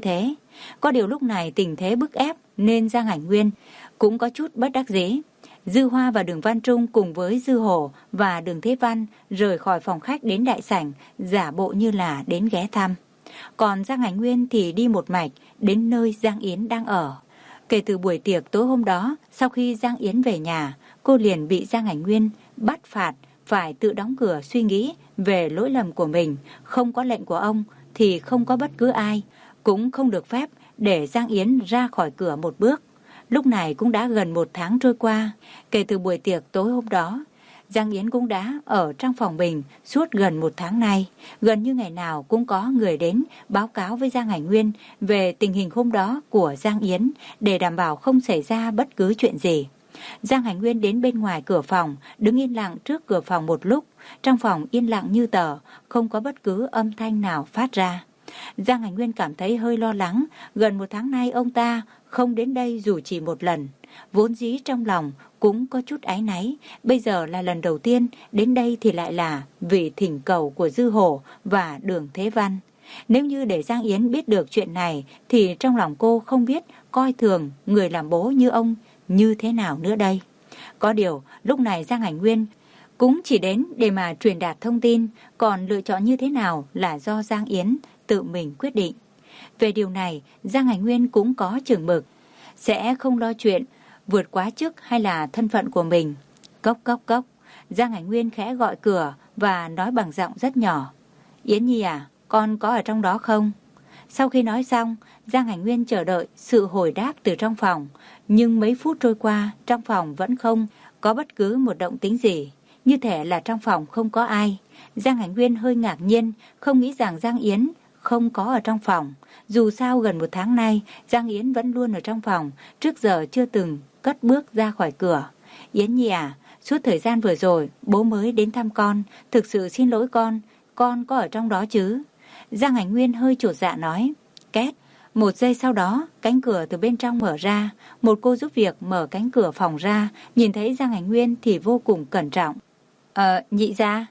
Có điều lúc này tình thế bức ép nên Giang Hải Nguyên cũng có chút bất đắc dĩ. Dư Hoa và Đường Văn Trung cùng với Dư Hổ và Đường Thế Văn rời khỏi phòng khách đến đại sảnh, giả bộ như là đến ghé thăm. Còn Giang Hải Nguyên thì đi một mạch đến nơi Giang Yến đang ở. Kể từ buổi tiệc tối hôm đó, sau khi Giang Yến về nhà, cô liền bị Giang Hải Nguyên bắt phạt phải tự đóng cửa suy nghĩ về lỗi lầm của mình. Không có lệnh của ông thì không có bất cứ ai, cũng không được phép để Giang Yến ra khỏi cửa một bước. Lúc này cũng đã gần một tháng trôi qua, kể từ buổi tiệc tối hôm đó. Giang Yến cũng đã ở trong phòng mình suốt gần một tháng nay. Gần như ngày nào cũng có người đến báo cáo với Giang Hải Nguyên về tình hình hôm đó của Giang Yến để đảm bảo không xảy ra bất cứ chuyện gì. Giang Hải Nguyên đến bên ngoài cửa phòng, đứng yên lặng trước cửa phòng một lúc. Trong phòng yên lặng như tờ, không có bất cứ âm thanh nào phát ra. Giang Hải Nguyên cảm thấy hơi lo lắng. Gần một tháng nay ông ta không đến đây dù chỉ một lần. Vốn dĩ trong lòng cũng có chút áy náy. Bây giờ là lần đầu tiên đến đây thì lại là vì thỉnh cầu của Dư Hổ và Đường Thế Văn. Nếu như để Giang Yến biết được chuyện này thì trong lòng cô không biết coi thường người làm bố như ông như thế nào nữa đây. Có điều lúc này Giang Hải Nguyên cũng chỉ đến để mà truyền đạt thông tin, còn lựa chọn như thế nào là do Giang Yến tự mình quyết định. Về điều này, Giang Hải Nguyên cũng có chừng mực, sẽ không lo chuyện vượt quá chức hay là thân phận của mình. Cốc cốc cốc, Giang Hải Nguyên khẽ gọi cửa và nói bằng giọng rất nhỏ. Yến Nhi à, con có ở trong đó không? Sau khi nói xong, Giang Hải Nguyên chờ đợi sự hồi đáp từ trong phòng, nhưng mấy phút trôi qua, trong phòng vẫn không có bất cứ một động tĩnh gì, như thể là trong phòng không có ai. Giang Hải Nguyên hơi ngạc nhiên, không nghĩ rằng Giang Yến không có ở trong phòng. Dù sao gần một tháng nay, Giang Yến vẫn luôn ở trong phòng, trước giờ chưa từng cất bước ra khỏi cửa. Yến Nhi à, suốt thời gian vừa rồi, bố mới đến thăm con, thực sự xin lỗi con, con có ở trong đó chứ? Giang Hải Nguyên hơi chột dạ nói. Két, một giây sau đó, cánh cửa từ bên trong mở ra, một cô giúp việc mở cánh cửa phòng ra, nhìn thấy Giang Hải Nguyên thì vô cùng cẩn trọng. Ờ, nhị gia.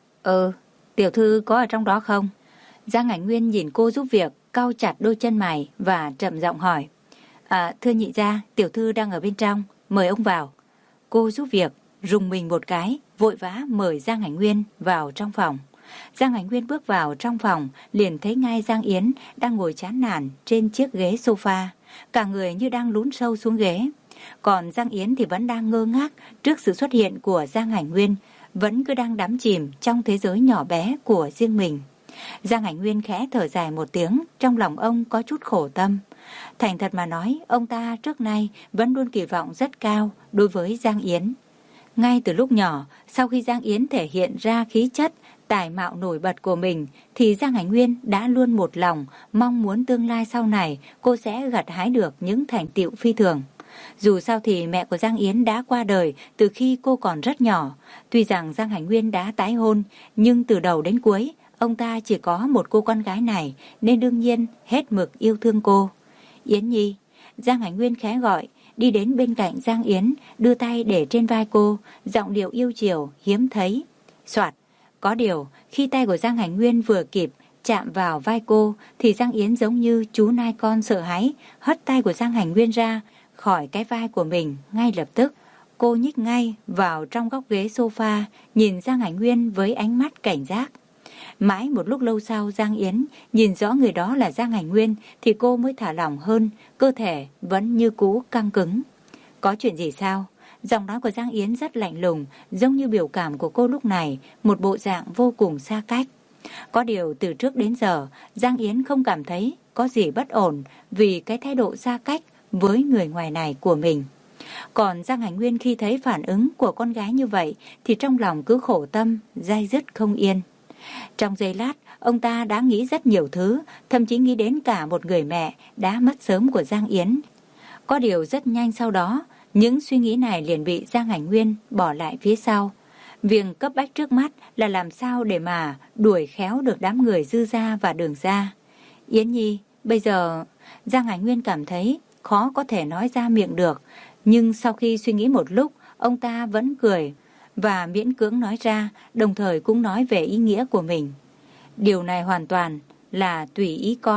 Ừ, tiểu thư có ở trong đó không? Giang Hải Nguyên nhìn cô giúp việc, cau chặt đôi chân mày và trầm giọng hỏi. À, thưa nhị gia, tiểu thư đang ở bên trong, mời ông vào. Cô giúp việc rùng mình một cái, vội vã mời Giang Hải Nguyên vào trong phòng. Giang Hải Nguyên bước vào trong phòng, liền thấy ngay Giang Yến đang ngồi chán nản trên chiếc ghế sofa, cả người như đang lún sâu xuống ghế. Còn Giang Yến thì vẫn đang ngơ ngác trước sự xuất hiện của Giang Hải Nguyên, vẫn cứ đang đắm chìm trong thế giới nhỏ bé của riêng mình. Giang Hải Nguyên khẽ thở dài một tiếng, trong lòng ông có chút khổ tâm. Thành thật mà nói, ông ta trước nay vẫn luôn kỳ vọng rất cao đối với Giang Yến. Ngay từ lúc nhỏ, sau khi Giang Yến thể hiện ra khí chất, tài mạo nổi bật của mình, thì Giang Hải Nguyên đã luôn một lòng mong muốn tương lai sau này cô sẽ gặt hái được những thành tựu phi thường. Dù sao thì mẹ của Giang Yến đã qua đời từ khi cô còn rất nhỏ. Tuy rằng Giang Hải Nguyên đã tái hôn, nhưng từ đầu đến cuối, ông ta chỉ có một cô con gái này, nên đương nhiên hết mực yêu thương cô. Yến Nhi, Giang Hải Nguyên khẽ gọi, đi đến bên cạnh Giang Yến, đưa tay để trên vai cô, giọng điệu yêu chiều, hiếm thấy. Soạt, có điều, khi tay của Giang Hải Nguyên vừa kịp chạm vào vai cô, thì Giang Yến giống như chú nai con sợ hãi, hất tay của Giang Hải Nguyên ra khỏi cái vai của mình ngay lập tức. Cô nhích ngay vào trong góc ghế sofa, nhìn Giang Hải Nguyên với ánh mắt cảnh giác. Mãi một lúc lâu sau, Giang Yến nhìn rõ người đó là Giang Hải Nguyên thì cô mới thả lỏng hơn, cơ thể vẫn như cũ căng cứng. Có chuyện gì sao? Giọng nói của Giang Yến rất lạnh lùng, giống như biểu cảm của cô lúc này, một bộ dạng vô cùng xa cách. Có điều từ trước đến giờ, Giang Yến không cảm thấy có gì bất ổn vì cái thái độ xa cách với người ngoài này của mình. Còn Giang Hải Nguyên khi thấy phản ứng của con gái như vậy thì trong lòng cứ khổ tâm, day dứt không yên. Trong giây lát, ông ta đã nghĩ rất nhiều thứ, thậm chí nghĩ đến cả một người mẹ đã mất sớm của Giang Yến. Có điều rất nhanh sau đó, những suy nghĩ này liền bị Giang Hải Nguyên bỏ lại phía sau. Việc cấp bách trước mắt là làm sao để mà đuổi khéo được đám người Dư gia và Đường gia. Yến Nhi, bây giờ Giang Hải Nguyên cảm thấy khó có thể nói ra miệng được, nhưng sau khi suy nghĩ một lúc, ông ta vẫn cười và miễn cưỡng nói ra, đồng thời cũng nói về ý nghĩa của mình. Điều này hoàn toàn là tùy ý con,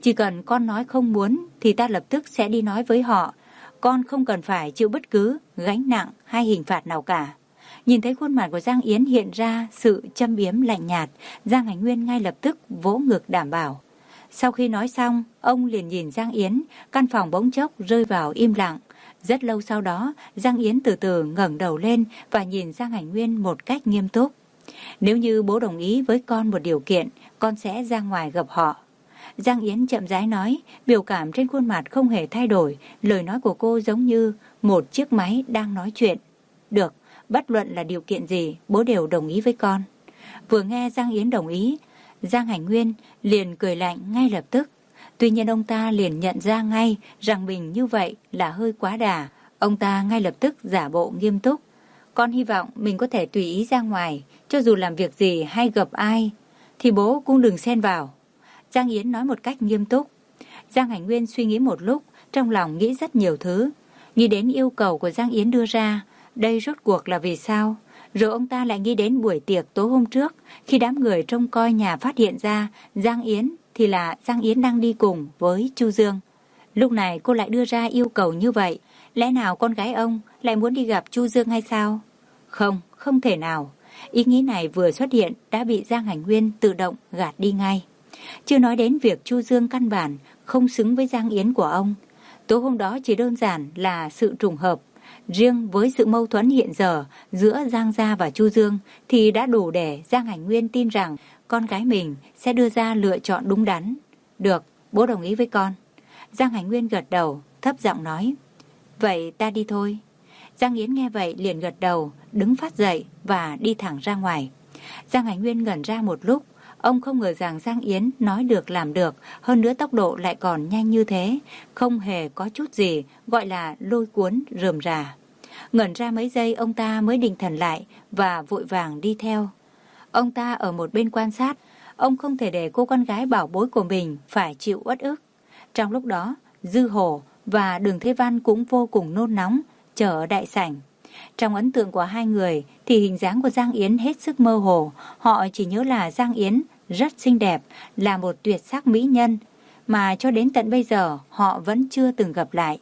Chỉ cần con nói không muốn thì ta lập tức sẽ đi nói với họ. Con không cần phải chịu bất cứ gánh nặng hay hình phạt nào cả. Nhìn thấy khuôn mặt của Giang Yến hiện ra sự châm biếm lạnh nhạt, Giang Hành Nguyên ngay lập tức vỗ ngực đảm bảo. Sau khi nói xong, ông liền nhìn Giang Yến, căn phòng bỗng chốc rơi vào im lặng. Rất lâu sau đó, Giang Yến từ từ ngẩng đầu lên và nhìn Giang Hành Nguyên một cách nghiêm túc. Nếu như bố đồng ý với con một điều kiện, con sẽ ra ngoài gặp họ. Giang Yến chậm rãi nói, biểu cảm trên khuôn mặt không hề thay đổi, lời nói của cô giống như một chiếc máy đang nói chuyện. Được, bất luận là điều kiện gì, bố đều đồng ý với con. Vừa nghe Giang Yến đồng ý, Giang Hành Nguyên liền cười lạnh ngay lập tức. Tuy nhiên ông ta liền nhận ra ngay rằng mình như vậy là hơi quá đà. Ông ta ngay lập tức giả bộ nghiêm túc. Con hy vọng mình có thể tùy ý ra ngoài, cho dù làm việc gì hay gặp ai, thì bố cũng đừng xen vào. Giang Yến nói một cách nghiêm túc. Giang Hành Nguyên suy nghĩ một lúc, trong lòng nghĩ rất nhiều thứ. Nghĩ đến yêu cầu của Giang Yến đưa ra, đây rốt cuộc là vì sao? Rồi ông ta lại nghĩ đến buổi tiệc tối hôm trước, khi đám người trông coi nhà phát hiện ra Giang Yến thì là Giang Yến đang đi cùng với Chu Dương. Lúc này cô lại đưa ra yêu cầu như vậy, lẽ nào con gái ông lại muốn đi gặp Chu Dương hay sao? Không, không thể nào. Ý nghĩ này vừa xuất hiện đã bị Giang Hành Nguyên tự động gạt đi ngay. Chưa nói đến việc Chu Dương căn bản không xứng với Giang Yến của ông. Tối hôm đó chỉ đơn giản là sự trùng hợp. Riêng với sự mâu thuẫn hiện giờ giữa Giang Gia và Chu Dương thì đã đủ để Giang Hành Nguyên tin rằng con gái mình sẽ đưa ra lựa chọn đúng đắn. Được, bố đồng ý với con. Giang Hành Nguyên gật đầu, thấp giọng nói. Vậy ta đi thôi. Giang Yến nghe vậy liền gật đầu, đứng phát dậy và đi thẳng ra ngoài. Giang Hành Nguyên ngẩn ra một lúc. Ông không ngờ rằng Giang Yến nói được làm được, hơn nữa tốc độ lại còn nhanh như thế, không hề có chút gì gọi là lôi cuốn rườm rà. Ngẩn ra mấy giây ông ta mới định thần lại và vội vàng đi theo. Ông ta ở một bên quan sát, ông không thể để cô con gái bảo bối của mình phải chịu uất ức. Trong lúc đó, Dư Hổ và Đường Thế Văn cũng vô cùng nôn nóng, chờ ở đại sảnh. Trong ấn tượng của hai người thì hình dáng của Giang Yến hết sức mơ hồ, họ chỉ nhớ là Giang Yến rất xinh đẹp, là một tuyệt sắc mỹ nhân, mà cho đến tận bây giờ họ vẫn chưa từng gặp lại.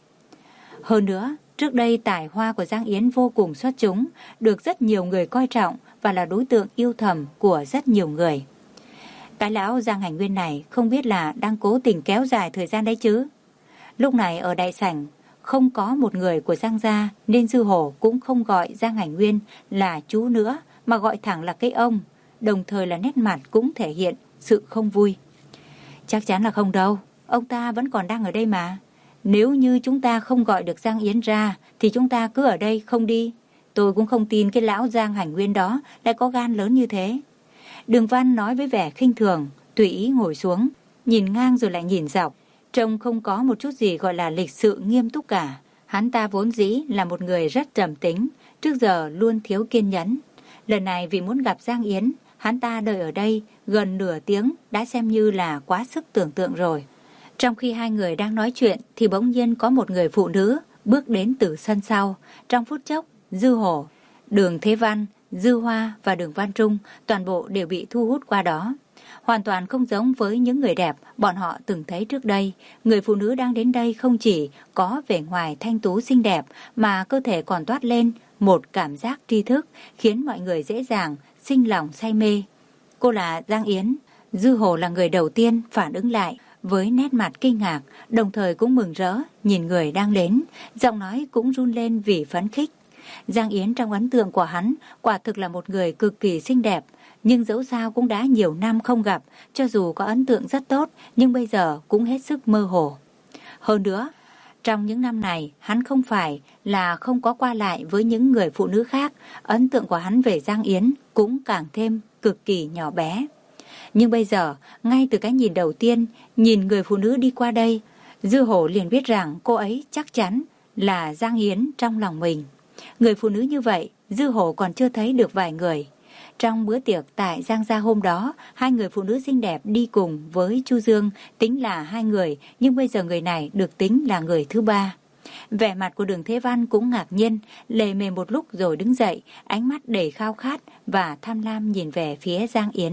Hơn nữa, trước đây tài hoa của Giang Yến vô cùng xuất chúng, được rất nhiều người coi trọng và là đối tượng yêu thầm của rất nhiều người. Cái lão Giang Hành Nguyên này không biết là đang cố tình kéo dài thời gian đấy chứ. Lúc này ở đại sảnh, không có một người của Giang gia nên Dư Hổ cũng không gọi Giang Hành Nguyên là chú nữa mà gọi thẳng là cái ông, đồng thời là nét mặt cũng thể hiện sự không vui. Chắc chắn là không đâu, ông ta vẫn còn đang ở đây mà. Nếu như chúng ta không gọi được Giang Yến ra thì chúng ta cứ ở đây không đi. Tôi cũng không tin cái lão Giang Hành Nguyên đó lại có gan lớn như thế. Đường Văn nói với vẻ khinh thường, tùy ý ngồi xuống, nhìn ngang rồi lại nhìn dọc. Trông không có một chút gì gọi là lịch sự nghiêm túc cả. Hắn ta vốn dĩ là một người rất trầm tính, trước giờ luôn thiếu kiên nhẫn. Lần này vì muốn gặp Giang Yến, hắn ta đợi ở đây gần nửa tiếng đã xem như là quá sức tưởng tượng rồi. Trong khi hai người đang nói chuyện thì bỗng nhiên có một người phụ nữ bước đến từ sân sau. Trong phút chốc, Dư Hổ, Đường Thế Văn, Dư Hoa và Đường Văn Trung toàn bộ đều bị thu hút qua đó. Hoàn toàn không giống với những người đẹp bọn họ từng thấy trước đây. Người phụ nữ đang đến đây không chỉ có vẻ ngoài thanh tú xinh đẹp mà cơ thể còn toát lên một cảm giác tri thức khiến mọi người dễ dàng sinh lòng say mê. Cô là Giang Yến. Dư Hổ là người đầu tiên phản ứng lại với nét mặt kinh ngạc, đồng thời cũng mừng rỡ nhìn người đang đến, giọng nói cũng run lên vì phấn khích. Giang Yến trong ấn tượng của hắn quả thực là một người cực kỳ xinh đẹp, nhưng dẫu sao cũng đã nhiều năm không gặp, cho dù có ấn tượng rất tốt nhưng bây giờ cũng hết sức mơ hồ. Hơn nữa, trong những năm này hắn không phải là không có qua lại với những người phụ nữ khác, ấn tượng của hắn về Giang Yến cũng càng thêm cực kỳ nhỏ bé. Nhưng bây giờ, ngay từ cái nhìn đầu tiên, nhìn người phụ nữ đi qua đây, Dư Hổ liền biết rằng cô ấy chắc chắn là Giang Yến trong lòng mình. Người phụ nữ như vậy, Dư Hổ còn chưa thấy được vài người. Trong bữa tiệc tại Giang gia hôm đó, hai người phụ nữ xinh đẹp đi cùng với Chu Dương tính là hai người, nhưng bây giờ người này được tính là người thứ ba. Vẻ mặt của Đường Thế Văn cũng ngạc nhiên, lề mề một lúc rồi đứng dậy, ánh mắt đầy khao khát và tham lam nhìn về phía Giang Yến.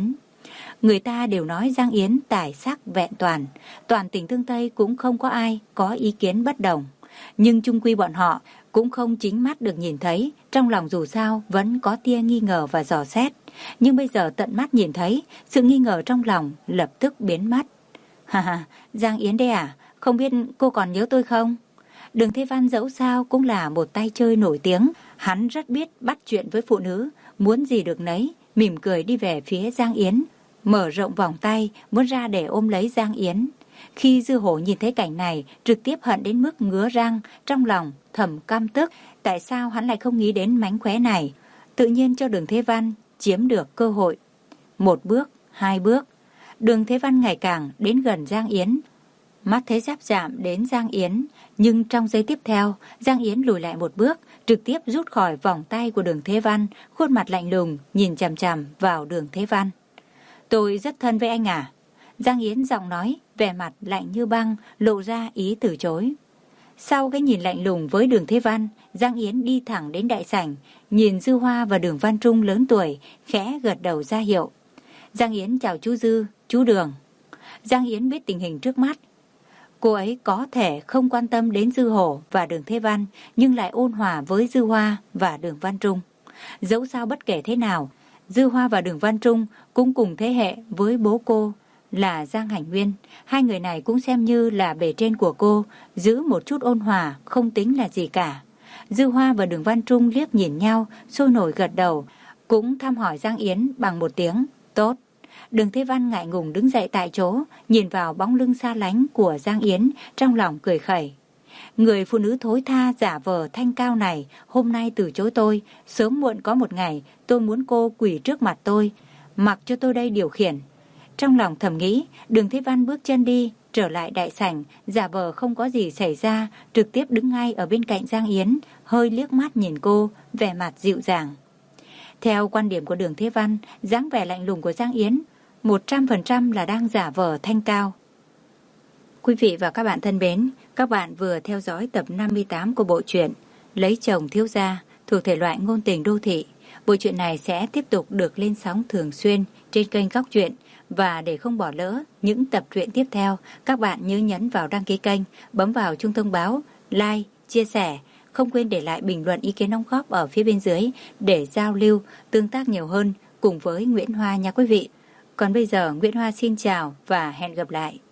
Người ta đều nói Giang Yến tài sắc vẹn toàn, toàn tỉnh Tương Tây cũng không có ai có ý kiến bất đồng. Nhưng chung quy bọn họ cũng không chính mắt được nhìn thấy, trong lòng dù sao vẫn có tia nghi ngờ và dò xét. Nhưng bây giờ tận mắt nhìn thấy, sự nghi ngờ trong lòng lập tức biến mất. Ha ha, Giang Yến đây à, không biết cô còn nhớ tôi không? Đường Thế Văn dẫu sao cũng là một tay chơi nổi tiếng, hắn rất biết bắt chuyện với phụ nữ, muốn gì được nấy, mỉm cười đi về phía Giang Yến, mở rộng vòng tay, muốn ra để ôm lấy Giang Yến. Khi Dư Hổ nhìn thấy cảnh này, trực tiếp hận đến mức ngứa răng, trong lòng thầm căm tức, tại sao hắn lại không nghĩ đến mánh khóe này, tự nhiên cho Đường Thế Văn chiếm được cơ hội. Một bước, hai bước, Đường Thế Văn ngày càng đến gần Giang Yến. Mắt thấy giáp chạm đến Giang Yến, nhưng trong giây tiếp theo, Giang Yến lùi lại một bước, trực tiếp rút khỏi vòng tay của Đường Thế Văn, khuôn mặt lạnh lùng nhìn chằm chằm vào Đường Thế Văn. Tôi rất thân với anh à? Giang Yến giọng nói, vẻ mặt lạnh như băng, lộ ra ý từ chối. Sau cái nhìn lạnh lùng với Đường Thế Văn, Giang Yến đi thẳng đến đại sảnh, nhìn Dư Hoa và Đường Văn Trung lớn tuổi, khẽ gật đầu ra hiệu. Giang Yến chào chú Dư, chú Đường. Giang Yến biết tình hình trước mắt. Cô ấy có thể không quan tâm đến Dư Hổ và Đường Thế Văn, nhưng lại ôn hòa với Dư Hoa và Đường Văn Trung. Dẫu sao bất kể thế nào, Dư Hoa và Đường Văn Trung cũng cùng thế hệ với bố cô là Giang Hành Nguyên. Hai người này cũng xem như là bề trên của cô, giữ một chút ôn hòa không tính là gì cả. Dư Hoa và Đường Văn Trung liếc nhìn nhau, sôi nổi gật đầu, cũng thăm hỏi Giang Yến bằng một tiếng tốt. Đường Thế Văn ngại ngùng đứng dậy tại chỗ, nhìn vào bóng lưng xa lánh của Giang Yến, trong lòng cười khẩy. Người phụ nữ thối tha giả vờ thanh cao này hôm nay từ chối tôi, sớm muộn có một ngày tôi muốn cô quỳ trước mặt tôi, mặc cho tôi đây điều khiển. Trong lòng thầm nghĩ, Đường Thế Văn bước chân đi, trở lại đại sảnh, giả vờ không có gì xảy ra, trực tiếp đứng ngay ở bên cạnh Giang Yến, hơi liếc mắt nhìn cô, vẻ mặt dịu dàng. Theo quan điểm của Đường Thế Văn, dáng vẻ lạnh lùng của Giang Yến một trăm phần trăm là đang giả vờ thanh cao. Quý vị và các bạn thân mến, các bạn vừa theo dõi tập năm mươi tám của bộ truyện Lấy Chồng Thiếu Gia thuộc thể loại ngôn tình đô thị. Bộ truyện này sẽ tiếp tục được lên sóng thường xuyên trên kênh Góc Truyện, và để không bỏ lỡ những tập truyện tiếp theo, các bạn nhớ nhấn vào đăng ký kênh, bấm vào chuông thông báo, like, chia sẻ, không quên để lại bình luận ý kiến đóng góp ở phía bên dưới để giao lưu, tương tác nhiều hơn cùng với Nguyễn Hoa nha quý vị. Còn bây giờ Nguyễn Hoa xin chào và hẹn gặp lại.